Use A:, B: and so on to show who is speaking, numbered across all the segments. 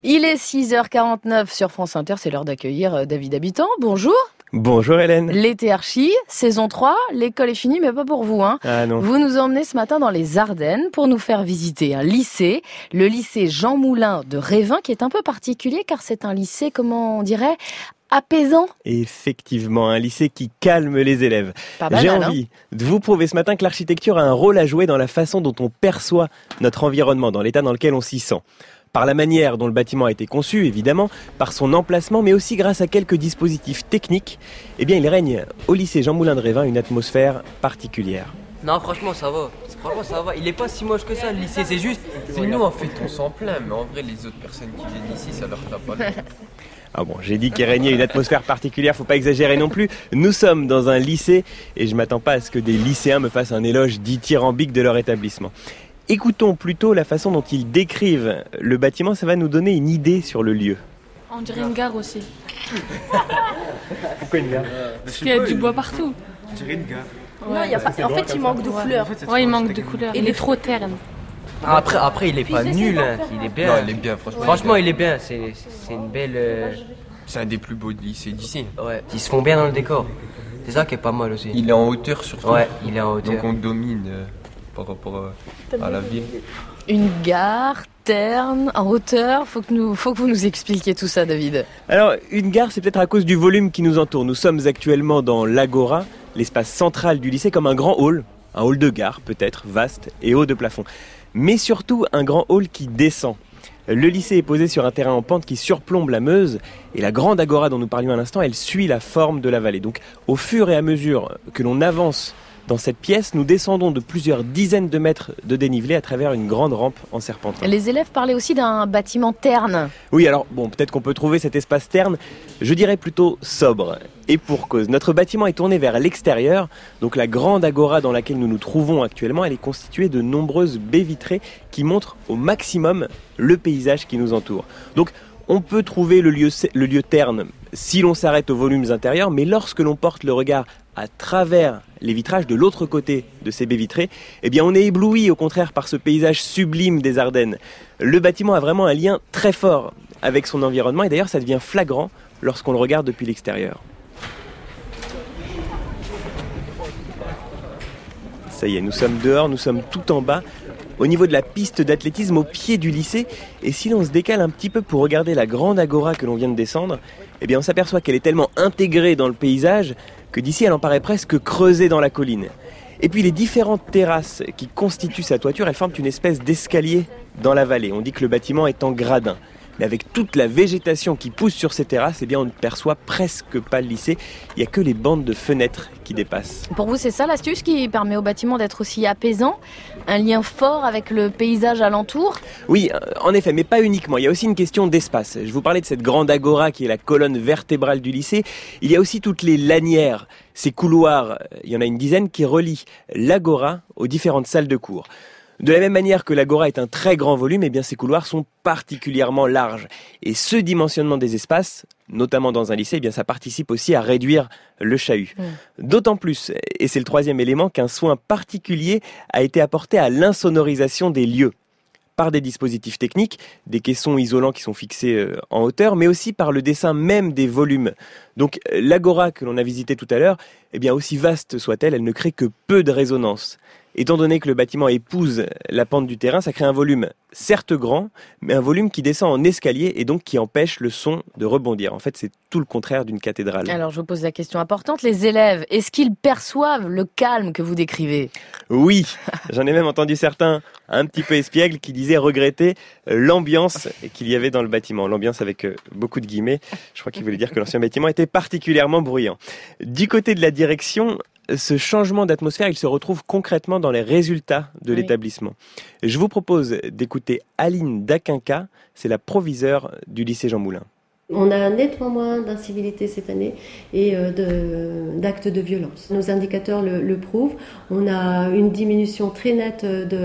A: Il est 6h49 sur France Inter, c'est l'heure d'accueillir David Habitant. Bonjour.
B: Bonjour Hélène.
A: L'été archi, saison 3, l'école est finie mais pas pour vous.
B: Ah non.
A: Vous nous emmenez ce matin dans les Ardennes pour nous faire visiter un lycée, le lycée Jean Moulin de Révin, qui est un peu particulier car c'est un lycée, comment on dirait, apaisant.
B: Effectivement, un lycée qui calme les élèves.
A: Pas banal,
B: J'ai envie de vous prouver ce matin que l'architecture a un rôle à jouer dans la façon dont on perçoit notre environnement, dans l'état dans lequel on s'y sent. Par la manière dont le bâtiment a été conçu, évidemment, par son emplacement, mais aussi grâce à quelques dispositifs techniques, eh bien, il règne au lycée Jean Moulin de Révin une atmosphère particulière.
C: Non, franchement, ça va. Il est pas si moche que ça, le lycée, c'est juste...
D: C'est nous, en fait, on s'en plaint, mais en vrai, les autres personnes qui viennent ici, ça leur tape pas le...
B: Ah bon, j'ai dit qu'il régnait une atmosphère particulière, faut pas exagérer non plus. Nous sommes dans un lycée et je m'attends pas à ce que des lycéens me fassent un éloge dithyrambique de leur établissement. Écoutons plutôt la façon dont ils décrivent le bâtiment, ça va nous donner une idée sur le lieu.
E: On dirait une gare aussi.
B: Pourquoi une gare ?
E: Parce qu'il y a du bois partout.
D: On dirait une gare.
E: Ouais,
F: Non, en fait, il manque de couleurs.
E: Ouais, il manque de couleurs. Il est trop terne.
C: Après, il est pas nul, hein. Il est bien.
D: Non, il est bien, franchement.
C: Franchement, il est bien. C'est une belle...
D: C'est un des plus beaux lycées d'ici.
C: Ouais, ils se font bien dans le décor. C'est ça qui est pas mal aussi.
D: Il est en hauteur surtout.
C: Ouais, il est en hauteur.
D: Donc on domine par rapport à la ville.
A: Une gare terne, en hauteur, faut que vous nous expliquiez tout ça, David.
B: Alors, une gare, c'est peut-être à cause du volume qui nous entoure. Nous sommes actuellement dans l'Agora, l'espace central du lycée, comme un grand hall. Un hall de gare, peut-être, vaste et haut de plafond. Mais surtout, un grand hall qui descend. Le lycée est posé sur un terrain en pente qui surplombe la Meuse. Et la grande Agora dont nous parlions à l'instant, elle suit la forme de la vallée. Donc, au fur et à mesure que l'on avance dans cette pièce, nous descendons de plusieurs dizaines de mètres de dénivelé à travers une grande rampe en serpentin.
A: Les élèves parlaient aussi d'un bâtiment terne.
B: Oui, alors, bon, peut-être qu'on peut trouver cet espace terne, je dirais plutôt sobre. Et pour cause, notre bâtiment est tourné vers l'extérieur, donc la grande agora dans laquelle nous nous trouvons actuellement, elle est constituée de nombreuses baies vitrées qui montrent au maximum le paysage qui nous entoure. Donc, on peut trouver le lieu terne si l'on s'arrête aux volumes intérieurs, mais lorsque l'on porte le regard à travers les vitrages de l'autre côté de ces baies vitrées, eh bien on est ébloui au contraire par ce paysage sublime des Ardennes. Le bâtiment a vraiment un lien très fort avec son environnement et d'ailleurs ça devient flagrant lorsqu'on le regarde depuis l'extérieur. Ça y est, nous sommes dehors, nous sommes tout en bas, au niveau de la piste d'athlétisme au pied du lycée. Et si l'on se décale un petit peu pour regarder la grande agora que l'on vient de descendre, eh bien on s'aperçoit qu'elle est tellement intégrée dans le paysage que d'ici elle en paraît presque creusée dans la colline. Et puis les différentes terrasses qui constituent sa toiture, elles forment une espèce d'escalier dans la vallée. On dit que le bâtiment est en gradin. Mais avec toute la végétation qui pousse sur ces terrasses, eh bien on ne perçoit presque pas le lycée. Il n'y a que les bandes de fenêtres qui dépassent.
A: Pour vous, c'est ça l'astuce qui permet au bâtiment d'être aussi apaisant ? Un lien fort avec le paysage alentour ?
B: Oui, en effet, mais pas uniquement. Il y a aussi une question d'espace. Je vous parlais de cette grande agora qui est la colonne vertébrale du lycée. Il y a aussi toutes les lanières, ces couloirs, il y en a une dizaine, qui relient l'agora aux différentes salles de cours. De la même manière que l'agora est un très grand volume, eh bien ces couloirs sont particulièrement larges. Et ce dimensionnement des espaces, notamment dans un lycée, eh bien ça participe aussi à réduire le chahut. D'autant plus, et c'est le troisième élément, qu'un soin particulier a été apporté à l'insonorisation des lieux. Par des dispositifs techniques, des caissons isolants qui sont fixés en hauteur, mais aussi par le dessin même des volumes. Donc l'agora que l'on a visitée tout à l'heure, eh bien aussi vaste soit-elle, elle ne crée que peu de résonance. Étant donné que le bâtiment épouse la pente du terrain, ça crée un volume certes grand, mais un volume qui descend en escalier et donc qui empêche le son de rebondir. En fait, c'est tout le contraire d'une cathédrale.
A: Alors, je vous pose la question importante. Les élèves, est-ce qu'ils perçoivent le calme que vous décrivez ?
B: Oui, j'en ai même entendu certains un petit peu espiègles qui disaient regretter l'ambiance qu'il y avait dans le bâtiment. L'ambiance avec beaucoup de guillemets. Je crois qu'il voulait dire que l'ancien bâtiment était particulièrement bruyant. Du côté de la direction, ce changement d'atmosphère, il se retrouve concrètement dans les résultats de l'établissement. Je vous propose d'écouter Aline Daquinca, c'est la proviseure du lycée Jean Moulin.
F: On a nettement moins d'incivilité cette année et d'actes de violence. Nos indicateurs le prouvent. On a une diminution très nette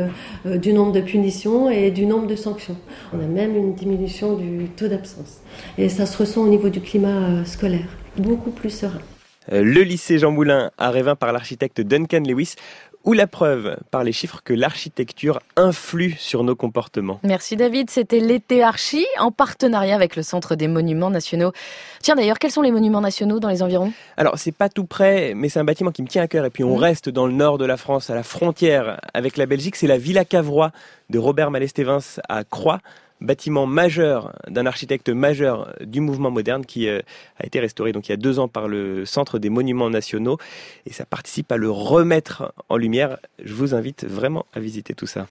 F: du nombre de punitions et du nombre de sanctions. On a même une diminution du taux d'absence. Et ça se ressent au niveau du climat scolaire, beaucoup plus serein.
B: Le lycée Jean Moulin à Révin par l'architecte Duncan Lewis. ou la preuve par les chiffres que l'architecture influe sur nos comportements.
A: Merci David, c'était l'été Archi en partenariat avec le Centre des Monuments Nationaux. Tiens d'ailleurs, quels sont les monuments nationaux dans les environs ?
B: Alors c'est pas tout près, mais c'est un bâtiment qui me tient à cœur et puis on reste dans le nord de la France, à la frontière avec la Belgique, c'est la Villa Cavrois de Robert Malestévins à Croix. Bâtiment majeur d'un architecte majeur du mouvement moderne qui a été restauré donc il y a 2 ans par le Centre des Monuments Nationaux et ça participe à le remettre en lumière. Je vous invite vraiment à visiter tout ça.